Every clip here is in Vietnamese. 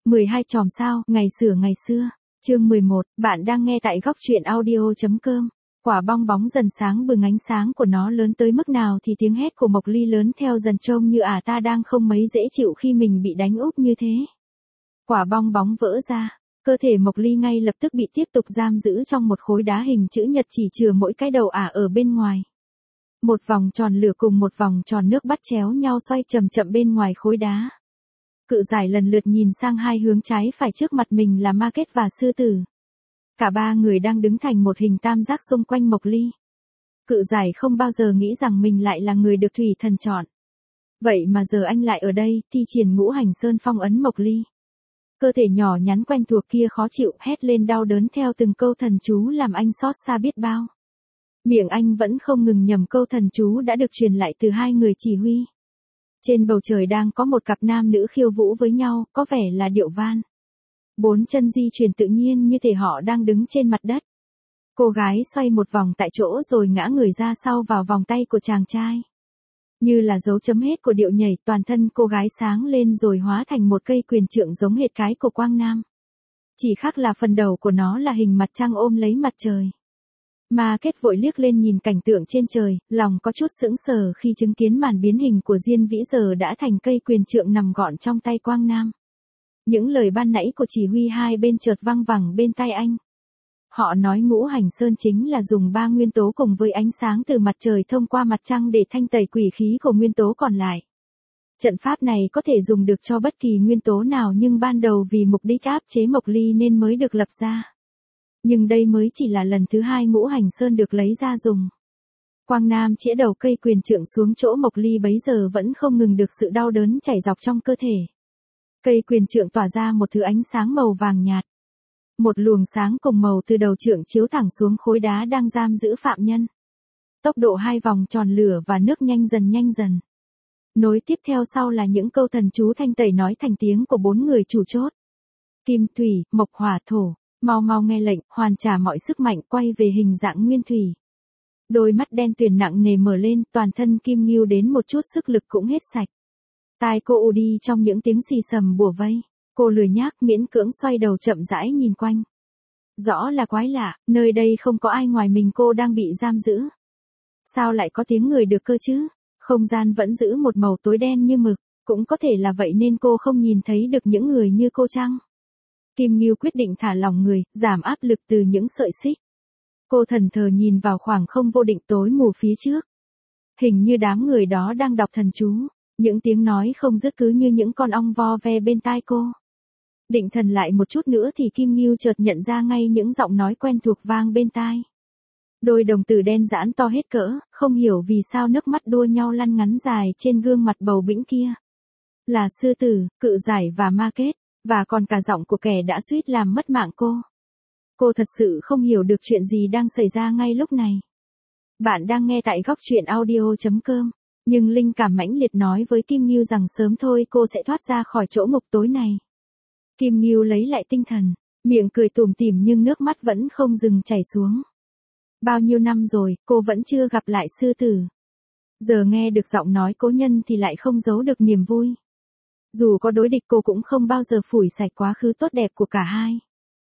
12 chòm sao, ngày xưa. Chương 11, bạn đang nghe tại góc truyện audio.com. Quả bong bóng dần sáng bừng, ánh sáng của nó lớn tới mức nào thì tiếng hét của Mộc Ly lớn theo dần, trông như ta đang không mấy dễ chịu khi mình bị đánh úp như thế. Quả bong bóng vỡ ra, cơ thể Mộc Ly ngay lập tức bị tiếp tục giam giữ trong một khối đá hình chữ nhật, chỉ chừa mỗi cái đầu ở bên ngoài. Một vòng tròn lửa cùng một vòng tròn nước bắt chéo nhau xoay chậm chậm bên ngoài khối đá. Cự giải lần lượt nhìn sang hai hướng trái phải, trước mặt mình là Ma Kết và Sư Tử. Cả ba người đang đứng thành một hình tam giác xung quanh Mộc Ly. Cự giải không bao giờ nghĩ rằng mình lại là người được Thủy Thần chọn. Vậy mà giờ anh lại ở đây, thi triển Ngũ Hành Sơn phong ấn Mộc Ly. Cơ thể nhỏ nhắn quen thuộc kia khó chịu hét lên đau đớn theo từng câu thần chú làm anh xót xa biết bao. Miệng anh vẫn không ngừng nhẩm câu thần chú đã được truyền lại từ hai người chỉ huy. Trên bầu trời đang có một cặp nam nữ khiêu vũ với nhau, có vẻ là điệu van. Bốn chân di chuyển tự nhiên như thể họ đang đứng trên mặt đất. Cô gái xoay một vòng tại chỗ rồi ngã người ra sau vào vòng tay của chàng trai. Như là dấu chấm hết của điệu nhảy, toàn thân cô gái sáng lên rồi hóa thành một cây quyền trượng giống hệt cái của Quang Nam. Chỉ khác là phần đầu của nó là hình mặt trăng ôm lấy mặt trời. Ma Kết vội liếc lên nhìn cảnh tượng trên trời, lòng có chút sững sờ khi chứng kiến màn biến hình của Diên Vĩ giờ đã thành cây quyền trượng nằm gọn trong tay Quang Nam. Những lời ban nãy của chỉ huy hai bên chợt vang vẳng bên tai anh. Họ nói Ngũ Hành Sơn chính là dùng ba nguyên tố cùng với ánh sáng từ mặt trời thông qua mặt trăng để thanh tẩy quỷ khí của nguyên tố còn lại. Trận pháp này có thể dùng được cho bất kỳ nguyên tố nào, nhưng ban đầu vì mục đích áp chế Mộc Ly nên mới được lập ra. Nhưng đây mới chỉ là lần thứ hai Ngũ Hành Sơn được lấy ra dùng. Quang Nam chĩa đầu cây quyền trượng xuống chỗ Mộc Ly bấy giờ vẫn không ngừng được sự đau đớn chảy dọc trong cơ thể. Cây quyền trượng tỏa ra một thứ ánh sáng màu vàng nhạt. Một luồng sáng cùng màu từ đầu trượng chiếu thẳng xuống khối đá đang giam giữ phạm nhân. Tốc độ hai vòng tròn lửa và nước nhanh dần. Nối tiếp theo sau là những câu thần chú thanh tẩy nói thành tiếng của bốn người chủ chốt. Kim, thủy, mộc, hỏa, thổ, mau nghe lệnh, hoàn trả mọi sức mạnh, quay về hình dạng nguyên thủy. Đôi mắt đen tuyền nặng nề mở lên, toàn thân Kim Ngưu đến một chút sức lực cũng hết sạch. Tai cô ù đi trong những tiếng xì xầm bủa vây. Cô lười nhác miễn cưỡng xoay đầu chậm rãi nhìn quanh. Rõ là quái lạ, nơi đây không có ai ngoài mình cô đang bị giam giữ. Sao lại có tiếng người được cơ chứ? Không gian vẫn giữ một màu tối đen như mực, cũng có thể là vậy nên cô không nhìn thấy được những người như cô chăng? Kim Ngưu quyết định thả lỏng người, giảm áp lực từ những sợi xích. Cô thần thờ nhìn vào khoảng không vô định tối mù phía trước. Hình như đám người đó đang đọc thần chú, những tiếng nói không dứt cứ như những con ong vo ve bên tai cô. Định thần lại một chút nữa thì Kim Ngưu chợt nhận ra ngay những giọng nói quen thuộc vang bên tai. Đôi đồng tử đen giãn to hết cỡ, không hiểu vì sao nước mắt đua nhau lăn ngắn dài trên gương mặt bầu bĩnh kia. Là Sư Tử, Cự Giải và Ma Kết, và còn cả giọng của kẻ đã suýt làm mất mạng cô. Cô thật sự không hiểu được chuyện gì đang xảy ra ngay lúc này. Bạn đang nghe tại góc truyện audio.com, nhưng linh cảm mãnh liệt nói với Kim Ngưu rằng sớm thôi cô sẽ thoát ra khỏi chỗ ngục tối này. Kim Ngưu lấy lại tinh thần, miệng cười tủm tỉm nhưng nước mắt vẫn không dừng chảy xuống. Bao nhiêu năm rồi, cô vẫn chưa gặp lại Sư Tử. Giờ nghe được giọng nói cố nhân thì lại không giấu được niềm vui. Dù có đối địch cô cũng không bao giờ phủi sạch quá khứ tốt đẹp của cả hai.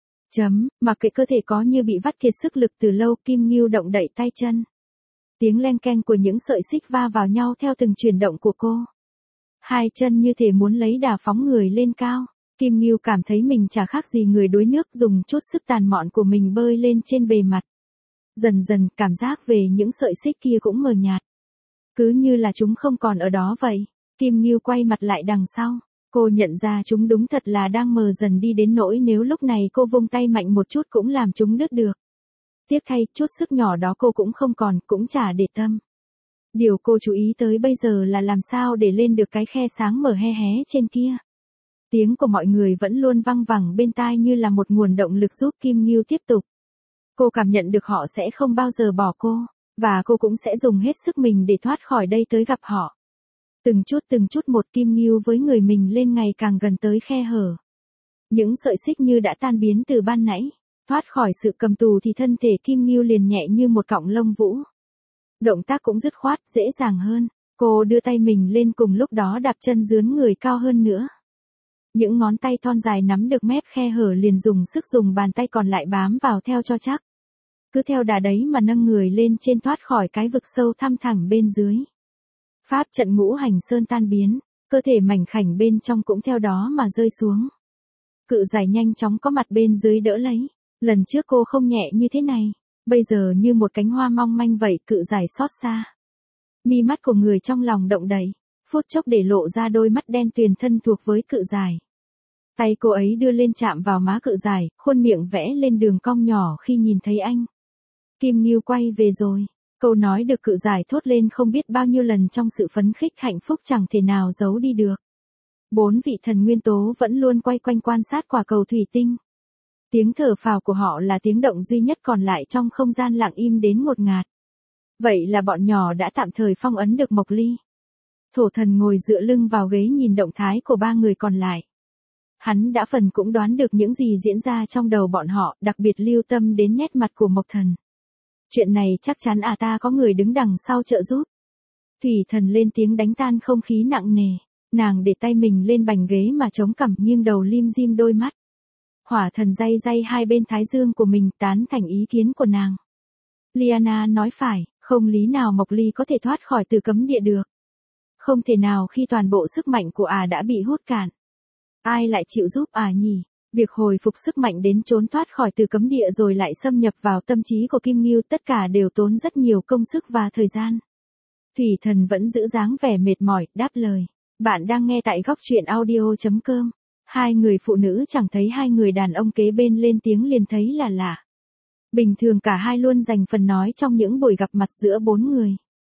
Mặc kệ cơ thể có như bị vắt kiệt sức lực từ lâu, Kim Ngưu động đậy tay chân. Tiếng len keng của những sợi xích va vào nhau theo từng chuyển động của cô. Hai chân như thể muốn lấy đà phóng người lên cao. Kim Ngưu cảm thấy mình chả khác gì người đuối nước, dùng chút sức tàn mọn của mình bơi lên trên bề mặt. Dần dần cảm giác về những sợi xích kia cũng mờ nhạt. Cứ như là chúng không còn ở đó vậy. Kim Ngưu quay mặt lại đằng sau. Cô nhận ra chúng đúng thật là đang mờ dần đi đến nỗi nếu lúc này cô vung tay mạnh một chút cũng làm chúng đứt được. Tiếc thay, chút sức nhỏ đó cô cũng không còn, cũng chả để tâm. Điều cô chú ý tới bây giờ là làm sao để lên được cái khe sáng mở hé hé trên kia. Tiếng của mọi người vẫn luôn văng vẳng bên tai như là một nguồn động lực giúp Kim Ngưu tiếp tục. Cô cảm nhận được họ sẽ không bao giờ bỏ cô, và cô cũng sẽ dùng hết sức mình để thoát khỏi đây tới gặp họ. Từng chút một Kim Ngưu với người mình lên ngày càng gần tới khe hở. Những sợi xích như đã tan biến từ ban nãy. Thoát khỏi sự cầm tù thì thân thể Kim Ngưu liền nhẹ như một cọng lông vũ. Động tác cũng dứt khoát, dễ dàng hơn. Cô đưa tay mình lên cùng lúc đó đạp chân dướn người cao hơn nữa. Những ngón tay thon dài nắm được mép khe hở liền dùng sức dùng bàn tay còn lại bám vào theo cho chắc. Cứ theo đà đấy mà nâng người lên trên thoát khỏi cái vực sâu thăm thẳm bên dưới. Pháp trận ngũ hành sơn tan biến, cơ thể mảnh khảnh bên trong cũng theo đó mà rơi xuống. Cự giải nhanh chóng có mặt bên dưới đỡ lấy. Lần trước cô không nhẹ như thế này, bây giờ như một cánh hoa mong manh vậy. Cự giải xót xa. Mi mắt của người trong lòng động đậy, phút chốc để lộ ra đôi mắt đen tuyền thân thuộc với cự giải. Tay cô ấy đưa lên chạm vào má cự giải, khuôn miệng vẽ lên đường cong nhỏ khi nhìn thấy anh. Kim Ngưu quay về rồi. Câu nói được cự giải thốt lên không biết bao nhiêu lần trong sự phấn khích hạnh phúc chẳng thể nào giấu đi được. 4 vị thần nguyên tố vẫn luôn quay quanh quan sát quả cầu thủy tinh. Tiếng thở phào của họ là tiếng động duy nhất còn lại trong không gian lặng im đến ngột ngạt. Vậy là bọn nhỏ đã tạm thời phong ấn được Mộc Ly. Thổ thần ngồi dựa lưng vào ghế nhìn động thái của 3 người còn lại. Hắn đã phần cũng đoán được những gì diễn ra trong đầu bọn họ, đặc biệt lưu tâm đến nét mặt của Mộc Thần. Chuyện này chắc chắn ta có người đứng đằng sau trợ giúp. Thủy thần lên tiếng đánh tan không khí nặng nề. Nàng để tay mình lên bành ghế mà chống cằm nghiêng đầu lim dim đôi mắt. Hỏa thần day day hai bên thái dương của mình tán thành ý kiến của nàng. Liana nói phải, không lý nào Mộc Ly có thể thoát khỏi từ cấm địa được. Không thể nào khi toàn bộ sức mạnh của đã bị hút cạn. Ai lại chịu giúp nhỉ? Việc hồi phục sức mạnh đến trốn thoát khỏi từ cấm địa rồi lại xâm nhập vào tâm trí của Kim Ngưu tất cả đều tốn rất nhiều công sức và thời gian. Thủy thần vẫn giữ dáng vẻ mệt mỏi, đáp lời. Bạn đang nghe tại góc truyện audio.com. Hai người phụ nữ chẳng thấy hai người đàn ông kế bên lên tiếng liền thấy là lạ. Bình thường cả hai luôn dành phần nói trong những buổi gặp mặt giữa 4 người.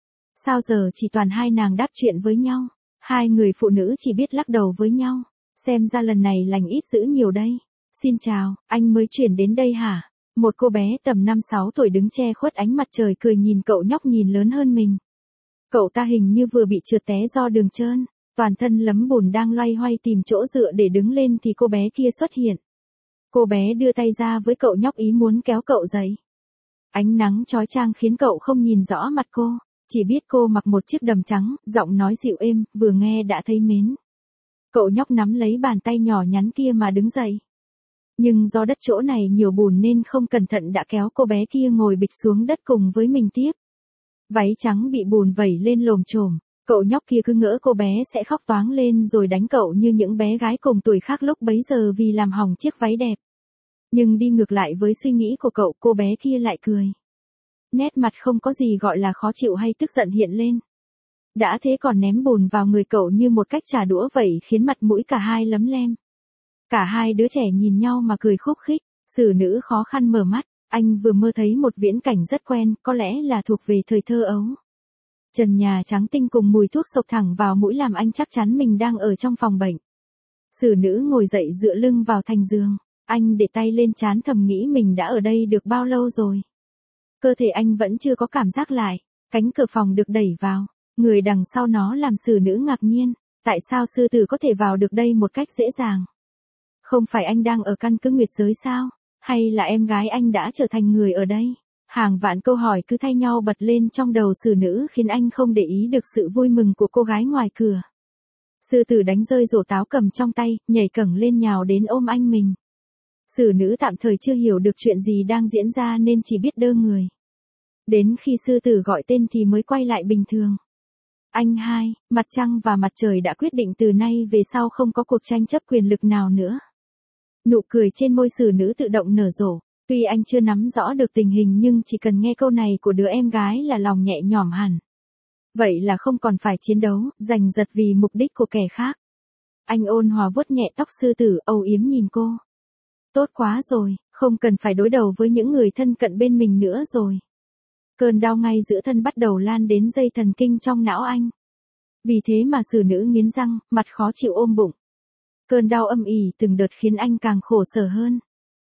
Sao giờ chỉ toàn hai nàng đáp chuyện với nhau? Hai người phụ nữ chỉ biết lắc đầu với nhau. Xem ra lần này lành ít dữ nhiều đây. Xin chào, anh mới chuyển đến đây hả? Một cô bé tầm 5-6 tuổi đứng che khuất ánh mặt trời cười nhìn cậu nhóc nhìn lớn hơn mình. Cậu ta hình như vừa bị trượt té do đường trơn, toàn thân lấm bùn đang loay hoay tìm chỗ dựa để đứng lên thì cô bé kia xuất hiện. Cô bé đưa tay ra với cậu nhóc ý muốn kéo cậu dậy. Ánh nắng chói chang khiến cậu không nhìn rõ mặt cô, chỉ biết cô mặc một chiếc đầm trắng, giọng nói dịu êm, vừa nghe đã thấy mến. Cậu nhóc nắm lấy bàn tay nhỏ nhắn kia mà đứng dậy. Nhưng do đất chỗ này nhiều bùn nên không cẩn thận đã kéo cô bé kia ngồi bịch xuống đất cùng với mình tiếp. Váy trắng bị bùn vẩy lên lồm chồm, cậu nhóc kia cứ ngỡ cô bé sẽ khóc toáng lên rồi đánh cậu như những bé gái cùng tuổi khác lúc bấy giờ vì làm hỏng chiếc váy đẹp. Nhưng đi ngược lại với suy nghĩ của cậu, cô bé kia lại cười. Nét mặt không có gì gọi là khó chịu hay tức giận hiện lên. Đã thế còn ném bùn vào người cậu như một cách trả đũa vậy khiến mặt mũi cả hai lấm lem. Cả hai đứa trẻ nhìn nhau mà cười khúc khích, xử nữ khó khăn mở mắt, anh vừa mơ thấy một viễn cảnh rất quen, có lẽ là thuộc về thời thơ ấu. Trần nhà trắng tinh cùng mùi thuốc sộc thẳng vào mũi làm anh chắc chắn mình đang ở trong phòng bệnh. Xử nữ ngồi dậy dựa lưng vào thành giường, anh để tay lên trán thầm nghĩ mình đã ở đây được bao lâu rồi. Cơ thể anh vẫn chưa có cảm giác lại, cánh cửa phòng được đẩy vào. Người đằng sau nó làm xử nữ ngạc nhiên, tại sao sư tử có thể vào được đây một cách dễ dàng? Không phải anh đang ở căn cứ nguyệt giới sao? Hay là em gái anh đã trở thành người ở đây? Hàng vạn câu hỏi cứ thay nhau bật lên trong đầu xử nữ khiến anh không để ý được sự vui mừng của cô gái ngoài cửa. Sư tử đánh rơi rổ táo cầm trong tay, nhảy cẳng lên nhào đến ôm anh mình. Xử nữ tạm thời chưa hiểu được chuyện gì đang diễn ra nên chỉ biết đơ người. Đến khi sư tử gọi tên thì mới quay lại bình thường. Anh hai, mặt trăng và mặt trời đã quyết định từ nay về sau không có cuộc tranh chấp quyền lực nào nữa. Nụ cười trên môi xử nữ tự động nở rộ, tuy anh chưa nắm rõ được tình hình nhưng chỉ cần nghe câu này của đứa em gái là lòng nhẹ nhõm hẳn. Vậy là không còn phải chiến đấu, giành giật vì mục đích của kẻ khác. Anh ôn hòa vuốt nhẹ tóc sư tử, âu yếm nhìn cô. Tốt quá rồi, không cần phải đối đầu với những người thân cận bên mình nữa rồi. Cơn đau ngay giữa thân bắt đầu lan đến dây thần kinh trong não anh. Vì thế mà xử nữ nghiến răng, mặt khó chịu ôm bụng. Cơn đau âm ỉ từng đợt khiến anh càng khổ sở hơn.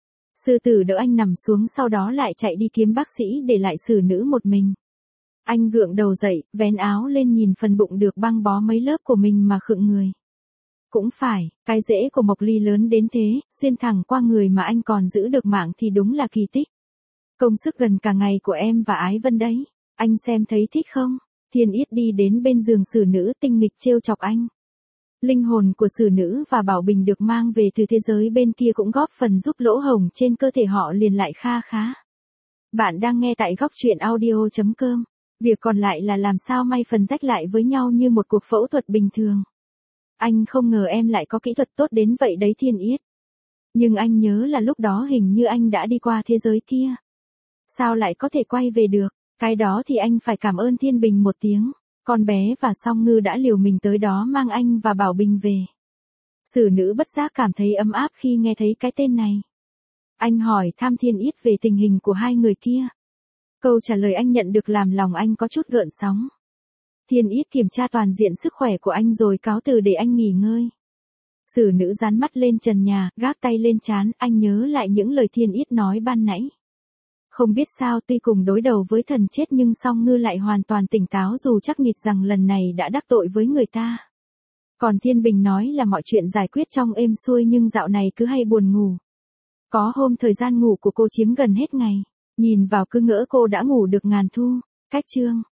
Sư tử đỡ anh nằm xuống sau đó lại chạy đi kiếm bác sĩ để lại xử nữ một mình. Anh gượng đầu dậy, vén áo lên nhìn phần bụng được băng bó mấy lớp của mình mà khựng người. Cũng phải, cái rễ của Mộc Ly lớn đến thế, xuyên thẳng qua người mà anh còn giữ được mạng thì đúng là kỳ tích. Công sức gần cả ngày của em và Ái Vân đấy, anh xem thấy thích không? Thiên Yết đi đến bên giường xử nữ tinh nghịch trêu chọc anh. Linh hồn của xử nữ và Bảo Bình được mang về từ thế giới bên kia cũng góp phần giúp lỗ hổng trên cơ thể họ liền lại kha khá. Bạn đang nghe tại góc truyện audio.com. Việc còn lại là làm sao may phần rách lại với nhau như một cuộc phẫu thuật bình thường. Anh không ngờ em lại có kỹ thuật tốt đến vậy đấy Thiên Yết. Nhưng anh nhớ là lúc đó hình như anh đã đi qua thế giới kia. Sao lại có thể quay về được? Cái đó thì anh phải cảm ơn Thiên Bình một tiếng. Con bé và Song Ngư đã liều mình tới đó mang anh và Bảo Bình về. Xử nữ bất giác cảm thấy ấm áp khi nghe thấy cái tên này. Anh hỏi thăm Thiên Yết về tình hình của hai người kia. Câu trả lời anh nhận được làm lòng anh có chút gợn sóng. Thiên Yết kiểm tra toàn diện sức khỏe của anh rồi cáo từ để anh nghỉ ngơi. Xử nữ dán mắt lên trần nhà, gác tay lên trán, anh nhớ lại những lời Thiên Yết nói ban nãy. Không biết sao tuy cùng đối đầu với thần chết nhưng Song Ngư lại hoàn toàn tỉnh táo dù chắc nịch rằng lần này đã đắc tội với người ta. Còn Thiên Bình nói là mọi chuyện giải quyết trong êm xuôi nhưng dạo này cứ hay buồn ngủ. Có hôm thời gian ngủ của cô chiếm gần hết ngày. Nhìn vào cứ ngỡ cô đã ngủ được ngàn thu. Cách chương.